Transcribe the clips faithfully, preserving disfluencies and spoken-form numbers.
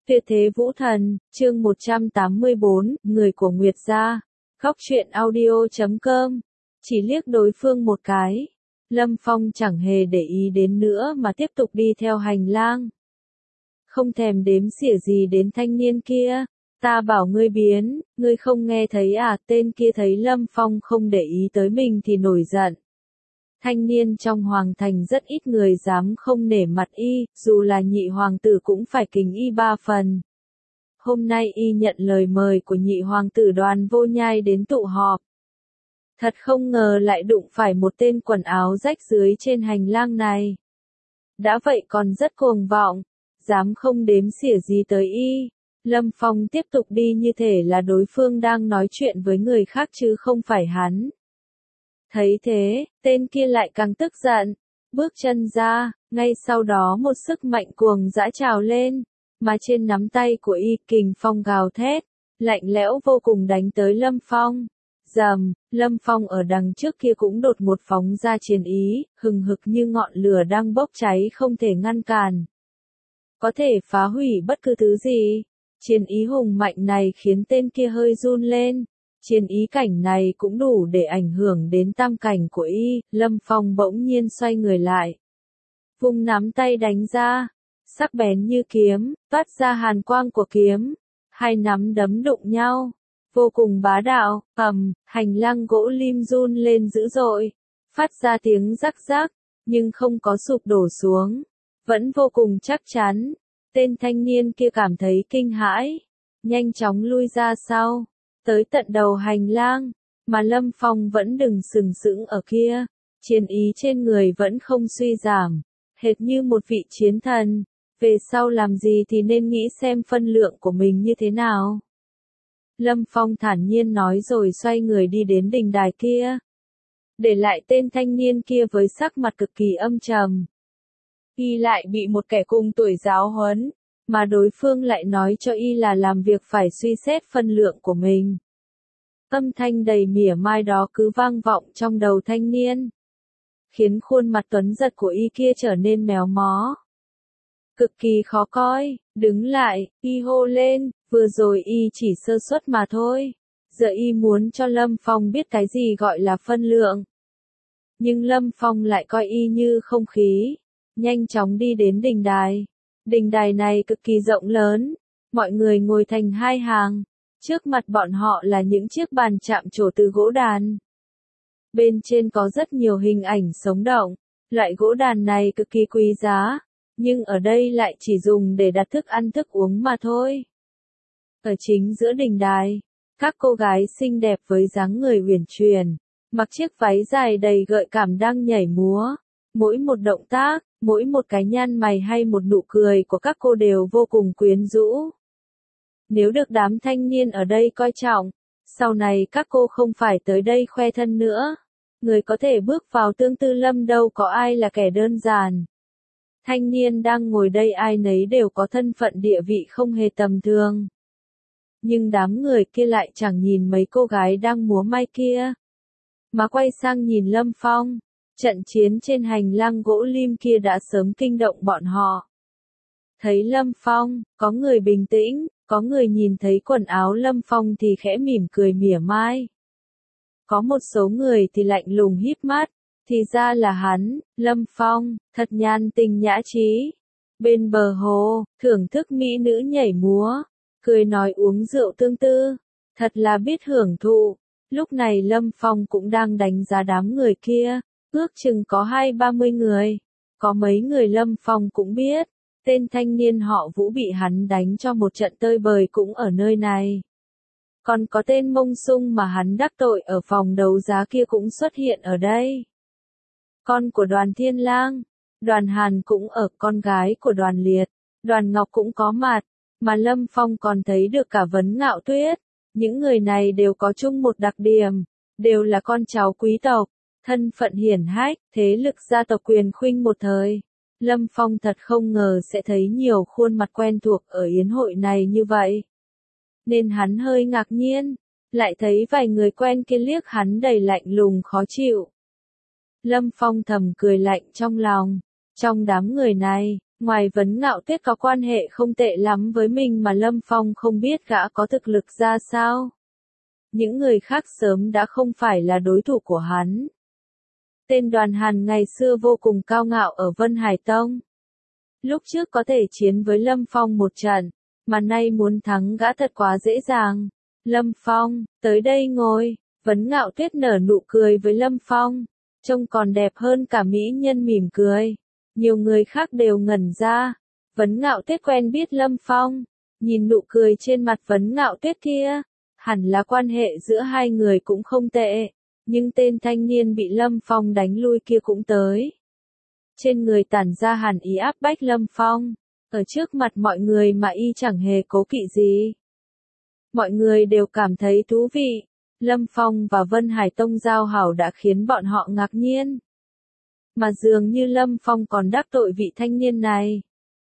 Tuyệt thế vũ thần, chương một trăm tám mươi bốn, người của Nguyệt gia. Góc truyện audio chấm com. Chỉ liếc đối phương một cái. Lâm Phong chẳng hề để ý đến nữa mà tiếp tục đi theo hành lang. Không thèm đếm xỉa gì đến thanh niên kia. Ta bảo ngươi biến, ngươi không nghe thấy à? Tên kia thấy Lâm Phong không để ý tới mình thì nổi giận. Thanh niên trong hoàng thành rất ít người dám không nể mặt y, dù là nhị hoàng tử cũng phải kính y ba phần. Hôm nay y nhận lời mời của nhị hoàng tử Đoàn Vô Nhai đến tụ họp. Thật không ngờ lại đụng phải một tên quần áo rách rưới trên hành lang này. Đã vậy còn rất cuồng vọng, dám không đếm xỉa gì tới y. Lâm Phong tiếp tục đi như thể là đối phương đang nói chuyện với người khác chứ không phải hắn. Thấy thế, tên kia lại càng tức giận, bước chân ra, ngay sau đó một sức mạnh cuồng dã trào lên, mà trên nắm tay của y kình phong gào thét, lạnh lẽo vô cùng đánh tới Lâm Phong. Rầm, Lâm Phong ở đằng trước kia cũng đột một phóng ra chiến ý, hừng hực như ngọn lửa đang bốc cháy không thể ngăn cản. Có thể phá hủy bất cứ thứ gì. Chiến ý hùng mạnh này khiến tên kia hơi run lên. Chiến ý cảnh này cũng đủ để ảnh hưởng đến tam cảnh của y. Lâm Phong bỗng nhiên xoay người lại, vung nắm tay đánh ra, sắc bén như kiếm, toát ra hàn quang của kiếm. Hai nắm đấm đụng nhau, vô cùng bá đạo. Ầm, hành lang gỗ lim run lên dữ dội, phát ra tiếng rắc rắc, nhưng không có sụp đổ xuống, vẫn vô cùng chắc chắn. Tên thanh niên kia cảm thấy kinh hãi, nhanh chóng lui ra sau, tới tận đầu hành lang, mà Lâm Phong vẫn đứng sừng sững ở kia, chiến ý trên người vẫn không suy giảm, hệt như một vị chiến thần. Về sau làm gì thì nên nghĩ xem phân lượng của mình như thế nào. Lâm Phong thản nhiên nói rồi xoay người đi đến đình đài kia, để lại tên thanh niên kia với sắc mặt cực kỳ âm trầm. Y lại bị một kẻ cùng tuổi giáo huấn, mà đối phương lại nói cho y là làm việc phải suy xét phân lượng của mình. Âm thanh đầy mỉa mai đó cứ vang vọng trong đầu thanh niên, khiến khuôn mặt tuấn giật của y kia trở nên méo mó, cực kỳ khó coi. Đứng lại, y hô lên, vừa rồi y chỉ sơ suất mà thôi, giờ y muốn cho Lâm Phong biết cái gì gọi là phân lượng. Nhưng Lâm Phong lại coi y như không khí, nhanh chóng đi đến đình đài. Đình đài này cực kỳ rộng lớn, mọi người ngồi thành hai hàng, trước mặt bọn họ là những chiếc bàn chạm trổ từ gỗ đàn. Bên trên có rất nhiều hình ảnh sống động, loại gỗ đàn này cực kỳ quý giá, nhưng ở đây lại chỉ dùng để đặt thức ăn thức uống mà thôi. Ở chính giữa đình đài, các cô gái xinh đẹp với dáng người uyển chuyển, mặc chiếc váy dài đầy gợi cảm đang nhảy múa. Mỗi một động tác, mỗi một cái nhăn mày hay một nụ cười của các cô đều vô cùng quyến rũ. Nếu được đám thanh niên ở đây coi trọng, sau này các cô không phải tới đây khoe thân nữa. Người có thể bước vào Tương Tư Lâm đâu có ai là kẻ đơn giản. Thanh niên đang ngồi đây ai nấy đều có thân phận địa vị không hề tầm thường. Nhưng đám người kia lại chẳng nhìn mấy cô gái đang múa may kia, mà quay sang nhìn Lâm Phong. Trận chiến trên hành lang gỗ lim kia đã sớm kinh động bọn họ. Thấy Lâm Phong, có người bình tĩnh, có người nhìn thấy quần áo Lâm Phong thì khẽ mỉm cười mỉa mai. Có một số người thì lạnh lùng híp mắt, thì ra là hắn, Lâm Phong, thật nhan tình nhã trí. Bên bờ hồ, thưởng thức mỹ nữ nhảy múa, cười nói uống rượu tương tư, thật là biết hưởng thụ. Lúc này Lâm Phong cũng đang đánh giá đám người kia. Ước chừng có hai ba mươi người, có mấy người Lâm Phong cũng biết, tên thanh niên họ Vũ bị hắn đánh cho một trận tơi bời cũng ở nơi này. Còn có tên Mông Sung mà hắn đắc tội ở phòng đấu giá kia cũng xuất hiện ở đây. Con của Đoàn Thiên Lang, Đoàn Hàn cũng ở, con gái của Đoàn Liệt, Đoàn Ngọc cũng có mặt, mà Lâm Phong còn thấy được cả Vấn Ngạo Tuyết. Những người này đều có chung một đặc điểm, đều là con cháu quý tộc. Thân phận hiển hách, thế lực gia tộc quyền khuynh một thời. Lâm Phong thật không ngờ sẽ thấy nhiều khuôn mặt quen thuộc ở yến hội này như vậy. Nên hắn hơi ngạc nhiên, lại thấy vài người quen kia liếc hắn đầy lạnh lùng khó chịu. Lâm Phong thầm cười lạnh trong lòng, trong đám người này, Ngoài Vấn Ngạo Tuyết có quan hệ không tệ lắm với mình mà Lâm Phong không biết gã có thực lực ra sao. Những người khác sớm đã không phải là đối thủ của hắn. Tên Đoàn Hàn ngày xưa vô cùng cao ngạo ở Vân Hải Tông. Lúc trước có thể chiến với Lâm Phong một trận, mà nay muốn thắng gã thật quá dễ dàng. Lâm Phong, tới đây ngồi. Vấn Ngạo Tuyết nở nụ cười với Lâm Phong, trông còn đẹp hơn cả mỹ nhân mỉm cười. Nhiều người khác đều ngẩn ra. Vấn Ngạo Tuyết quen biết Lâm Phong, nhìn nụ cười trên mặt Vấn Ngạo Tuyết kia, hẳn là quan hệ giữa hai người cũng không tệ, nhưng tên thanh niên bị Lâm Phong đánh lui kia cũng tới. Trên người tản ra hàn ý áp bách Lâm Phong, ở trước mặt mọi người mà y chẳng hề cố kỵ gì. Mọi người đều cảm thấy thú vị. Lâm Phong và Vân Hải Tông giao hảo đã khiến bọn họ ngạc nhiên. Mà dường như Lâm Phong còn đắc tội vị thanh niên này.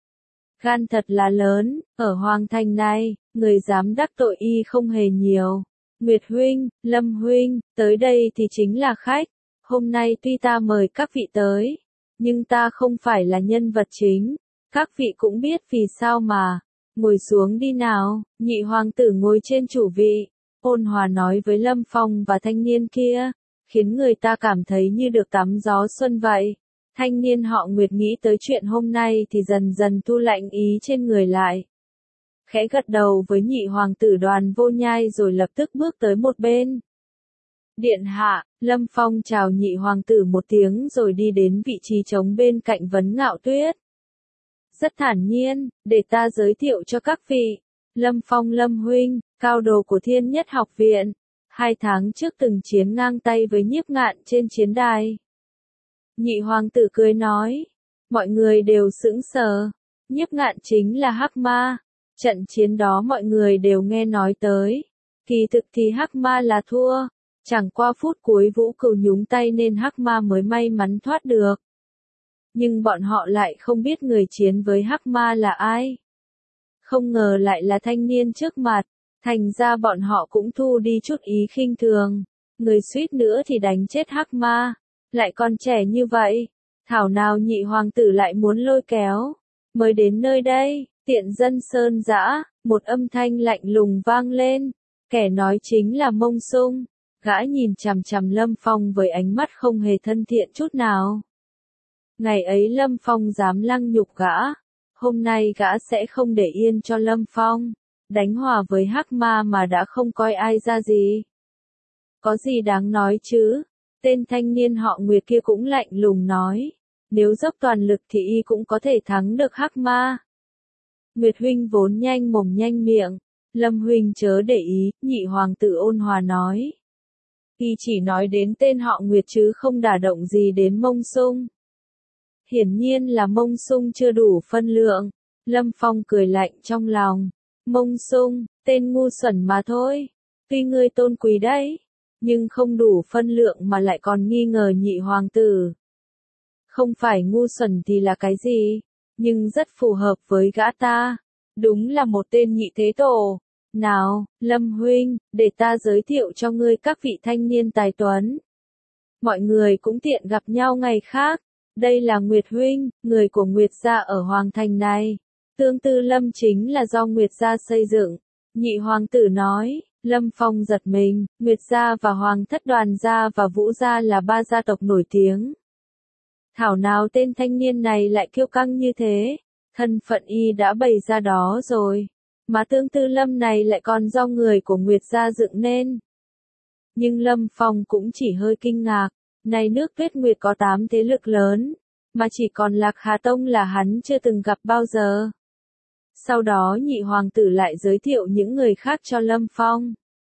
Gan thật là lớn, ở Hoàng Thành này, người dám đắc tội y không hề nhiều. Nguyệt huynh, Lâm huynh, tới đây thì chính là khách. Hôm nay tuy ta mời các vị tới, nhưng ta không phải là nhân vật chính. Các vị cũng biết vì sao mà. Ngồi xuống đi nào. Nhị hoàng tử ngồi trên chủ vị, ôn hòa nói với Lâm Phong và thanh niên kia, khiến người ta cảm thấy như được tắm gió xuân vậy. Thanh niên họ Nguyệt nghĩ tới chuyện hôm nay thì dần dần thu lạnh ý trên người lại. Khẽ gật đầu với nhị hoàng tử Đoàn Vô Nhai rồi lập tức bước tới một bên. Điện hạ, Lâm Phong chào nhị hoàng tử một tiếng rồi đi đến vị trí trống bên cạnh Vấn Ngạo Tuyết. Rất thản nhiên, để ta giới thiệu cho các vị. Lâm Phong Lâm huynh, cao đồ của Thiên Nhất Học Viện. Hai tháng trước từng chiến ngang tay với Nhiếp Ngạn trên chiến đài. Nhị hoàng tử cười nói. Mọi người đều sững sờ. Nhiếp Ngạn chính là Hắc Ma. Trận chiến đó mọi người đều nghe nói tới. Kỳ thực thì Hắc Ma là thua. Chẳng qua phút cuối Vũ Cửu nhúng tay nên Hắc Ma mới may mắn thoát được. Nhưng bọn họ lại không biết người chiến với Hắc Ma là ai. Không ngờ lại là thanh niên trước mặt. Thành ra bọn họ cũng thu đi chút ý khinh thường. Người suýt nữa thì đánh chết Hắc Ma. Lại còn trẻ như vậy. Thảo nào nhị hoàng tử lại muốn lôi kéo. Mới đến nơi đây, tiện dân sơn dã, một âm thanh lạnh lùng vang lên. Kẻ nói chính là Mông Sung. Gã nhìn chằm chằm Lâm Phong với ánh mắt không hề thân thiện chút nào. Ngày ấy Lâm Phong dám lăng nhục gã. Hôm nay gã sẽ không để yên cho Lâm Phong. Đánh hòa với Hắc Ma mà đã không coi ai ra gì. Có gì đáng nói chứ? Tên thanh niên họ Nguyệt kia cũng lạnh lùng nói. Nếu dốc toàn lực thì y cũng có thể thắng được Hắc Ma. Nguyệt huynh vốn nhanh mồm nhanh miệng. Lâm huynh chớ để ý, nhị hoàng tử ôn hòa nói. Y chỉ nói đến tên họ Nguyệt chứ không đả động gì đến Mông Sung. Hiển nhiên là Mông Sung chưa đủ phân lượng. Lâm Phong cười lạnh trong lòng. Mông Sung, tên ngu xuẩn mà thôi. Tuy ngươi tôn quý đấy, nhưng không đủ phân lượng mà lại còn nghi ngờ nhị hoàng tử. Không phải ngu xuẩn thì là cái gì, nhưng rất phù hợp với gã ta. Đúng là một tên nhị thế tổ. Nào, Lâm huynh, để ta giới thiệu cho ngươi các vị thanh niên tài tuấn. Mọi người cũng tiện gặp nhau ngày khác. Đây là Nguyệt huynh, người của Nguyệt gia ở Hoàng Thành này. Tương Tư Lâm chính là do Nguyệt gia xây dựng. Nhị hoàng tử nói. Lâm Phong giật mình. Nguyệt gia và Hoàng thất Đoàn gia và Vũ gia là ba gia tộc nổi tiếng. Thảo nào tên thanh niên này lại kiêu căng như thế. Thân phận y đã bày ra đó rồi. Mà Tương Tư Lâm này lại còn do người của Nguyệt gia dựng nên. Nhưng Lâm Phong cũng chỉ hơi kinh ngạc. Này nước Tuyết Nguyệt có tám thế lực lớn, mà chỉ còn Lạc Hà Tông là hắn chưa từng gặp bao giờ. Sau đó nhị hoàng tử lại giới thiệu những người khác cho Lâm Phong.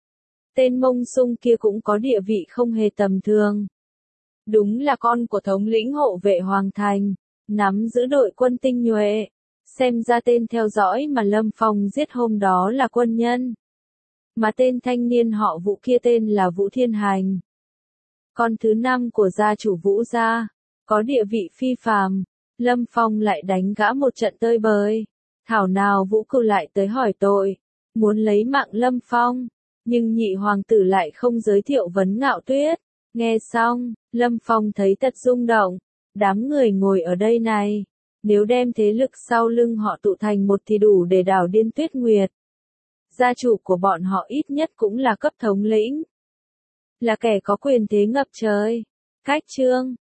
Tên Mông Sung kia cũng có địa vị không hề tầm thường. Đúng là con của thống lĩnh hộ vệ Hoàng Thành, nắm giữ đội quân tinh nhuệ. Xem ra tên theo dõi mà Lâm Phong giết hôm đó là quân nhân. Mà tên thanh niên họ Vũ kia tên là Vũ Thiên Hành. Con thứ năm của gia chủ Vũ gia, có địa vị phi phàm. Lâm Phong lại đánh gã một trận tơi bời. Thảo nào Vũ Cửu lại tới hỏi tội, muốn lấy mạng Lâm Phong. Nhưng nhị hoàng tử lại không giới thiệu Vấn Ngạo Tuyết. Nghe xong, Lâm Phong thấy thật rung động. Đám người ngồi ở đây này, Nếu đem thế lực sau lưng họ tụ thành một thì đủ để đảo điên Tuyết Nguyệt. Gia chủ của bọn họ ít nhất cũng là cấp thống lĩnh. Là kẻ có quyền thế ngập trời. Cách chương